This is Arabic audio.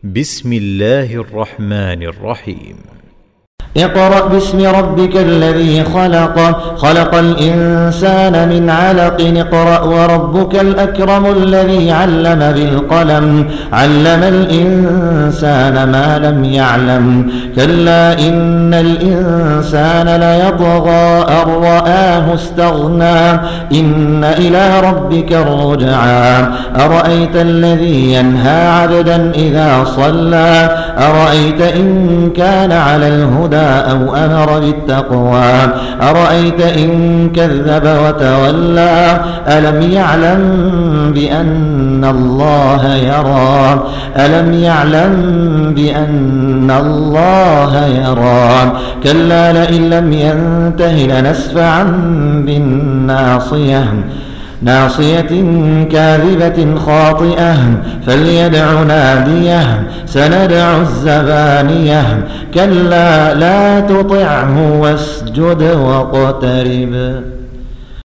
بسم الله الرحمن الرحيم. اقرأ باسم ربك الذي خلق خلق الإنسان من علق اقرأ وربك الأكرم الذي علم بالقلم علم الإنسان ما لم يعلم كلا إن الإنسان ليطغى أن رآه استغنى إن إلى ربك الرجعى أرأيت الذي ينهى عبدا إذا صلى أرأيت إن كان على الهدى أو أمر بالتقوى أرأيت إن كذب وتولى ألم يعلم بأن الله يرى ألم يعلم بأن الله يرى كلا لئن لم ينته لنسفعا بالناصية ناصية كاذبة خاطئة فليدع ناديه سندع الزبانية كلا لا تطعه واسجد واقترب.